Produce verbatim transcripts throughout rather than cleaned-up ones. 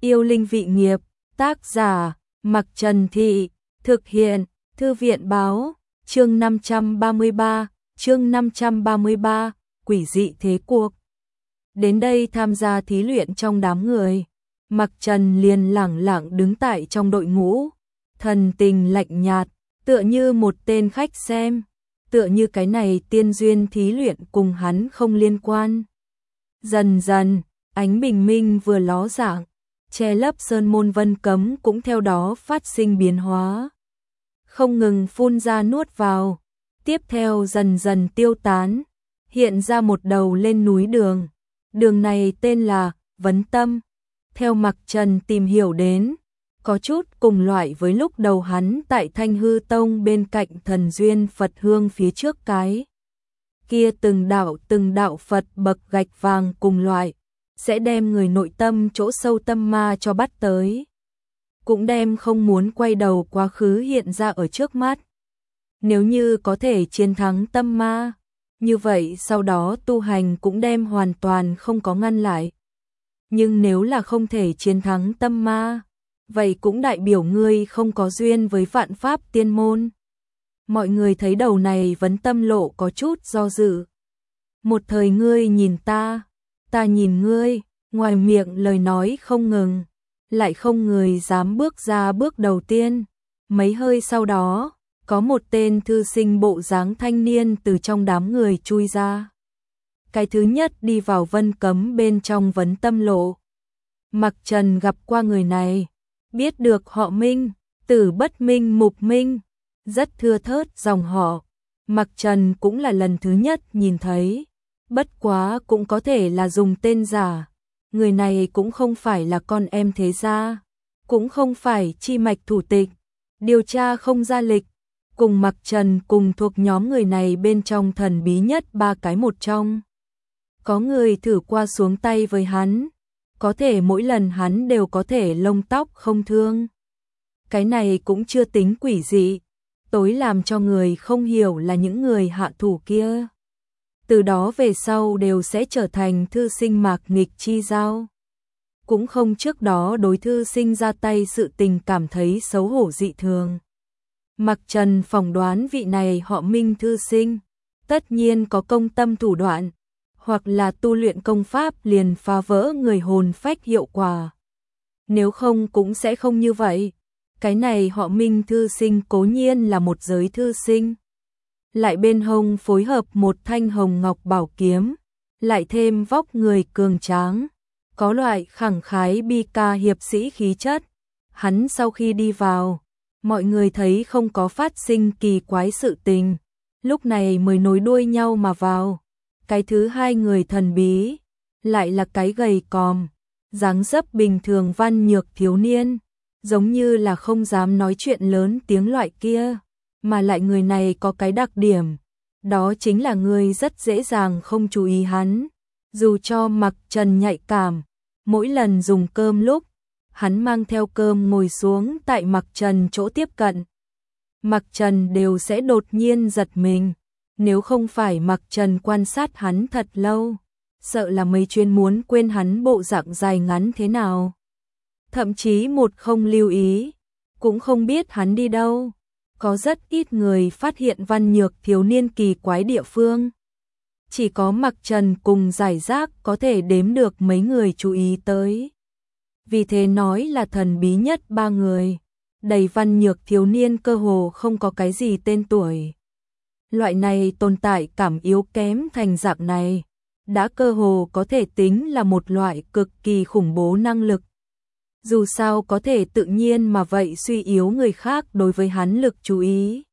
Yêu linh vị nghiệp, tác giả, Mặc Trần Thị, thực hiện, Thư viện báo, chương năm trăm ba mươi ba, chương năm trăm ba mươi ba, quỷ dị thế cuộc. Đến đây tham gia thí luyện trong đám người, Mặc Trần liền lẳng lặng đứng tại trong đội ngũ, thần tình lạnh nhạt, tựa như một tên khách xem, tựa như cái này tiên duyên thí luyện cùng hắn không liên quan. Dần dần, ánh bình minh vừa ló dạng, che lấp sơn môn vân cấm cũng theo đó phát sinh biến hóa. Không ngừng phun ra nuốt vào, tiếp theo dần dần tiêu tán, hiện ra một đầu lên núi đường. Đường này tên là Vấn Tâm. Theo Mặc Trần tìm hiểu đến, có chút cùng loại với lúc đầu hắn tại Thanh Hư Tông bên cạnh Thần Duyên Phật Hương phía trước cái kia từng đạo từng đạo Phật bậc gạch vàng cùng loại, sẽ đem người nội tâm chỗ sâu tâm ma cho bắt tới, cũng đem không muốn quay đầu quá khứ hiện ra ở trước mắt. Nếu như có thể chiến thắng tâm ma, như vậy sau đó tu hành cũng đem hoàn toàn không có ngăn lại. Nhưng nếu là không thể chiến thắng tâm ma, vậy cũng đại biểu ngươi không có duyên với vạn pháp tiên môn. Mọi người thấy đầu này Vấn Tâm lộ có chút do dự. Một thời ngươi nhìn ta, ta nhìn ngươi, ngoài miệng lời nói không ngừng, lại không người dám bước ra bước đầu tiên. Mấy hơi sau đó, có một tên thư sinh bộ dáng thanh niên từ trong đám người chui ra. Cái thứ nhất đi vào vân cấm bên trong Vấn Tâm lộ. Mặc Trần gặp qua người này, biết được họ Minh, Tử Bất Minh Mục Minh, rất thưa thớt dòng họ. Mặc Trần cũng là lần thứ nhất nhìn thấy, bất quá cũng có thể là dùng tên giả. Người này cũng không phải là con em thế gia, cũng không phải chi mạch thủ tịch, điều tra không ra lịch. Cùng Mặc Trần cùng thuộc nhóm người này bên trong thần bí nhất ba cái một trong. Có người thử qua xuống tay với hắn, có thể mỗi lần hắn đều có thể lông tóc không thương. Cái này cũng chưa tính quỷ dị, tối làm cho người không hiểu là những người hạ thủ kia. Từ đó về sau đều sẽ trở thành thư sinh mạc nghịch chi giao. Cũng không trước đó đối thư sinh ra tay sự tình cảm thấy xấu hổ dị thường. Mặc Trần phỏng đoán vị này họ Minh thư sinh, tất nhiên có công tâm thủ đoạn, hoặc là tu luyện công pháp liền phá vỡ người hồn phách hiệu quả. Nếu không cũng sẽ không như vậy. Cái này họ Minh thư sinh cố nhiên là một giới thư sinh, lại bên hông phối hợp một thanh hồng ngọc bảo kiếm, lại thêm vóc người cường tráng, có loại khẳng khái bi ca hiệp sĩ khí chất. Hắn sau khi đi vào, mọi người thấy không có phát sinh kỳ quái sự tình, lúc này mới nối đuôi nhau mà vào. Cái thứ hai người thần bí, lại là cái gầy còm, dáng dấp bình thường văn nhược thiếu niên, giống như là không dám nói chuyện lớn tiếng loại kia, mà lại người này có cái đặc điểm, đó chính là người rất dễ dàng không chú ý hắn. Dù cho Mặc Trần nhạy cảm, mỗi lần dùng cơm lúc, hắn mang theo cơm ngồi xuống tại Mặc Trần chỗ tiếp cận, Mặc Trần đều sẽ đột nhiên giật mình. Nếu không phải Mặc Trần quan sát hắn thật lâu, sợ là mấy chuyên muốn quên hắn bộ dạng dài ngắn thế nào. Thậm chí một không lưu ý, cũng không biết hắn đi đâu. Có rất ít người phát hiện văn nhược thiếu niên kỳ quái địa phương. Chỉ có Mặc Trần cùng giải rác có thể đếm được mấy người chú ý tới. Vì thế nói là thần bí nhất ba người. Đầy văn nhược thiếu niên cơ hồ không có cái gì tên tuổi. Loại này tồn tại cảm yếu kém thành dạng này, đã cơ hồ có thể tính là một loại cực kỳ khủng bố năng lực. Dù sao có thể tự nhiên mà vậy suy yếu người khác đối với hắn lực chú ý.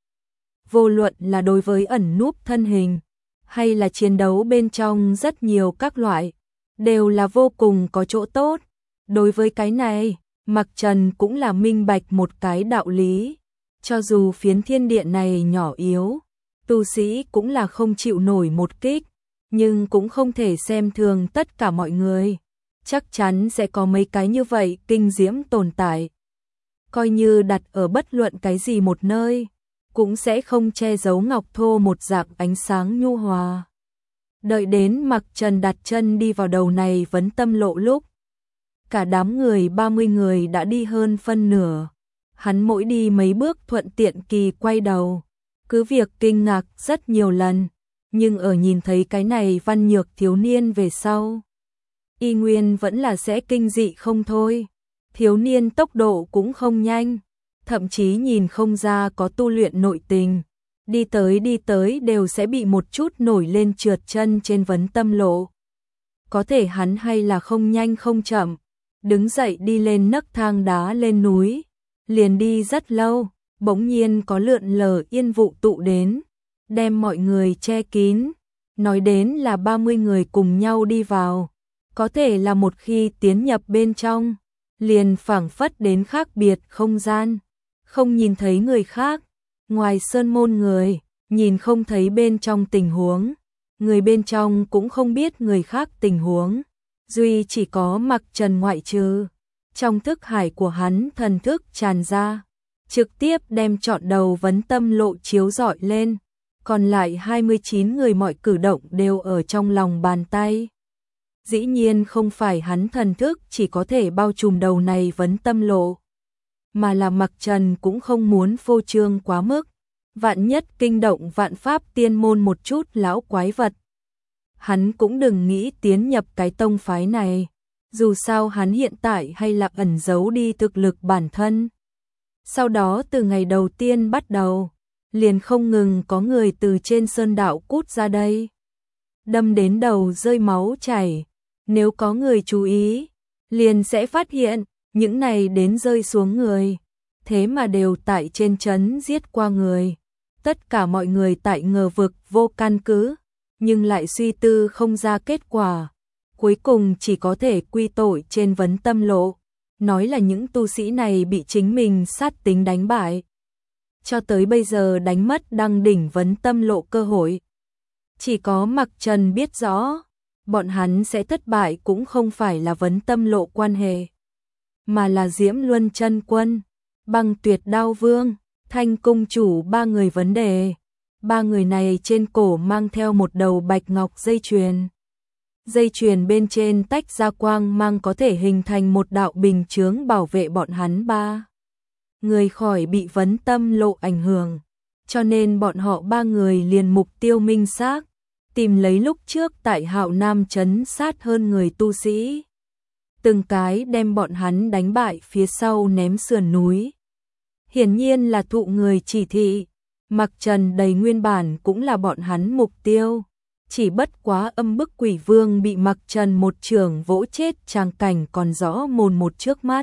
Vô luận là đối với ẩn núp thân hình, hay là chiến đấu bên trong rất nhiều các loại, đều là vô cùng có chỗ tốt. Đối với cái này, Mặc Trần cũng là minh bạch một cái đạo lý. Cho dù phiến thiên địa này nhỏ yếu, tu sĩ cũng là không chịu nổi một kích, nhưng cũng không thể xem thường tất cả mọi người. Chắc chắn sẽ có mấy cái như vậy kinh diễm tồn tại. Coi như đặt ở bất luận cái gì một nơi, cũng sẽ không che giấu ngọc thô một dạng ánh sáng nhu hòa. Đợi đến Mặc Trần đặt chân đi vào đầu này Vấn Tâm lộ lúc, Cả đám người ba mươi người đã đi hơn phân nửa. Hắn mỗi đi mấy bước thuận tiện kỳ quay đầu, cứ việc kinh ngạc rất nhiều lần, nhưng ở nhìn thấy cái này văn nhược thiếu niên về sau, y nguyên vẫn là sẽ kinh dị không thôi. Thiếu niên tốc độ cũng không nhanh, thậm chí nhìn không ra có tu luyện nội tình, đi tới đi tới đều sẽ bị một chút nổi lên trượt chân trên vấn tâm lộ. Có thể hắn hay là không nhanh không chậm, đứng dậy đi lên nấc thang đá lên núi, liền đi rất lâu, bỗng nhiên có lượn lờ yên vụ tụ đến, đem mọi người che kín, nói đến là ba mươi người cùng nhau đi vào, có thể là một khi tiến nhập bên trong, liền phảng phất đến khác biệt không gian, không nhìn thấy người khác, ngoài sơn môn người, nhìn không thấy bên trong tình huống, người bên trong cũng không biết người khác tình huống, duy chỉ có Mặc Trần ngoại trừ. Trong thức hải của hắn thần thức tràn ra, trực tiếp đem trọn đầu vấn tâm lộ chiếu rọi lên, còn lại hai mươi chín người mọi cử động đều ở trong lòng bàn tay. Dĩ nhiên không phải hắn thần thức chỉ có thể bao trùm đầu này vấn tâm lộ, mà là Mặc Trần cũng không muốn phô trương quá mức, vạn nhất kinh động vạn pháp tiên môn một chút lão quái vật. Hắn cũng đừng nghĩ tiến nhập cái tông phái này. Dù sao hắn hiện tại hay là ẩn giấu đi thực lực bản thân. Sau đó từ ngày đầu tiên bắt đầu, liền không ngừng có người từ trên sơn đạo cút ra đây. Đâm đến đầu rơi máu chảy, nếu có người chú ý, liền sẽ phát hiện, những này đến rơi xuống người. Thế mà đều tại trên trấn giết qua người. Tất cả mọi người tại ngờ vực vô căn cứ, nhưng lại suy tư không ra kết quả. Cuối cùng chỉ có thể quy tội trên vấn tâm lộ, nói là những tu sĩ này bị chính mình sát tính đánh bại. Cho tới bây giờ đánh mất đăng đỉnh vấn tâm lộ cơ hội. Chỉ có Mặc Trần biết rõ, bọn hắn sẽ thất bại cũng không phải là vấn tâm lộ quan hệ, mà là Diễm Luân Chân Quân, Băng Tuyệt Đao Vương, Thanh Cung Chủ ba người vấn đề. Ba người này trên cổ mang theo một đầu bạch ngọc dây chuyền. Dây chuyền bên trên tách ra quang mang có thể hình thành một đạo bình chướng bảo vệ bọn hắn ba người khỏi bị vấn tâm lộ ảnh hưởng. Cho nên bọn họ ba người liền mục tiêu minh xác, tìm lấy lúc trước tại Hạo Nam trấn sát hơn người tu sĩ. Từng cái đem bọn hắn đánh bại phía sau ném sườn núi. Hiển nhiên là thụ người chỉ thị, Mặc Trần đầy nguyên bản cũng là bọn hắn mục tiêu. Chỉ bất quá âm bức quỷ vương bị Mặc Trần một chưởng vỗ chết tràng cảnh còn rõ mồn một trước mắt.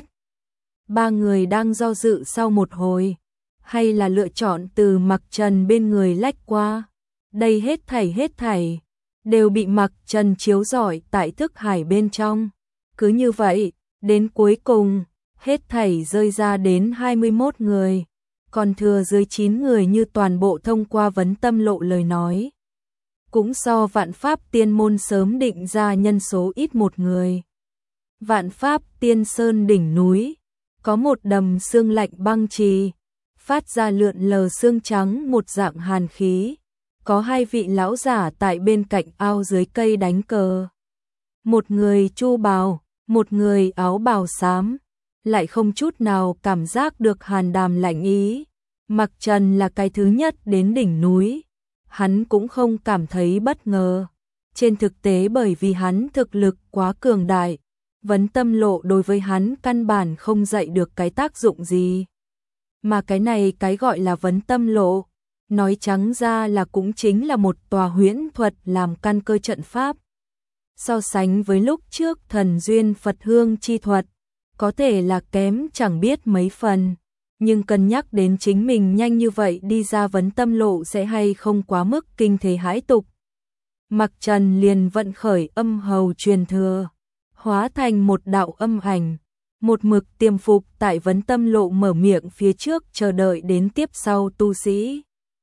Ba người đang do dự sau một hồi, hay là lựa chọn từ Mặc Trần bên người lách qua. Đây hết thảy hết thảy, đều bị Mặc Trần chiếu rọi tại thức hải bên trong. Cứ như vậy, đến cuối cùng, hết thảy rơi ra đến hai mươi mốt người, còn thừa dưới chín người như toàn bộ thông qua vấn tâm lộ lời nói. Cũng so vạn pháp tiên môn sớm định ra nhân số ít một người. Vạn pháp tiên sơn đỉnh núi, có một đầm sương lạnh băng trì, phát ra lượn lờ sương trắng một dạng hàn khí. Có hai vị lão giả tại bên cạnh ao dưới cây đánh cờ. Một người chu bào, một người áo bào xám, lại không chút nào cảm giác được hàn đàm lạnh ý. Mặc Trần là cái thứ nhất đến đỉnh núi, hắn cũng không cảm thấy bất ngờ. Trên thực tế bởi vì hắn thực lực quá cường đại, vấn tâm lộ đối với hắn căn bản không dạy được cái tác dụng gì. Mà cái này cái gọi là vấn tâm lộ, nói trắng ra là cũng chính là một tòa huyễn thuật làm căn cơ trận pháp. So sánh với lúc trước thần duyên Phật hương chi thuật, có thể là kém chẳng biết mấy phần. Nhưng cân nhắc đến chính mình nhanh như vậy đi ra vấn tâm lộ sẽ hay không quá mức kinh thế hãi tục. Mặc Trần liền vận khởi âm hầu truyền thừa, hóa thành một đạo âm ảnh, một mực tiềm phục tại vấn tâm lộ mở miệng phía trước chờ đợi đến tiếp sau tu sĩ.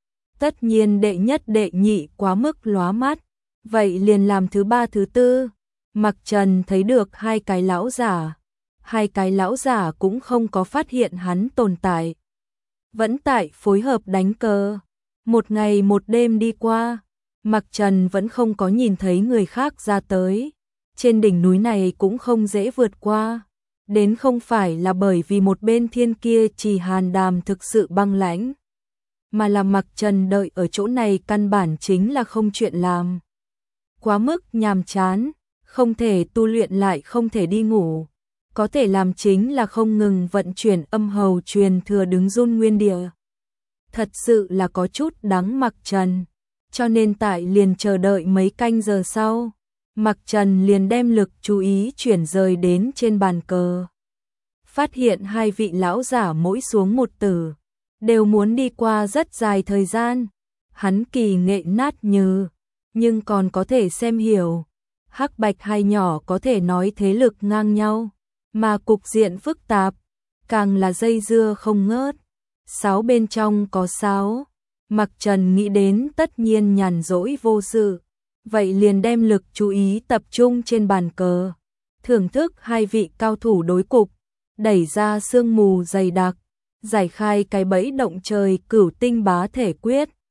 Tất nhiên đệ nhất đệ nhị quá mức lóa mắt, vậy liền làm thứ ba thứ tư. Mặc Trần thấy được hai cái lão giả. Hai cái lão giả cũng không có phát hiện hắn tồn tại. Vẫn tại phối hợp đánh cờ. Một ngày một đêm đi qua, Mặc Trần vẫn không có nhìn thấy người khác ra tới. Trên đỉnh núi này cũng không dễ vượt qua. đến không phải là bởi vì một bên thiên kia Trì Hàn Đàm thực sự băng lãnh, mà là Mặc Trần đợi ở chỗ này căn bản chính là không chuyện làm. Quá mức nhàm chán, không thể tu luyện lại không thể đi ngủ, có thể làm chính là không ngừng vận chuyển âm hầu truyền thừa đứng run nguyên địa. Thật sự là có chút đáng Mặc Trần, cho nên tại liền chờ đợi mấy canh giờ sau, Mặc Trần liền đem lực chú ý chuyển rời đến trên bàn cờ. Phát hiện hai vị lão giả mỗi xuống một tử, đều muốn đi qua rất dài thời gian. Hắn kỳ nghệ nát như, nhưng còn có thể xem hiểu. Hắc bạch hai nhỏ có thể nói thế lực ngang nhau, mà cục diện phức tạp, càng là dây dưa không ngớt. Sáo bên trong có sáo, Mặc Trần nghĩ đến tất nhiên nhàn rỗi vô sự, vậy liền đem lực chú ý tập trung trên bàn cờ, thưởng thức hai vị cao thủ đối cục, đẩy ra sương mù dày đặc, giải khai cái bẫy động trời Cửu Tinh Bá Thể Quyết.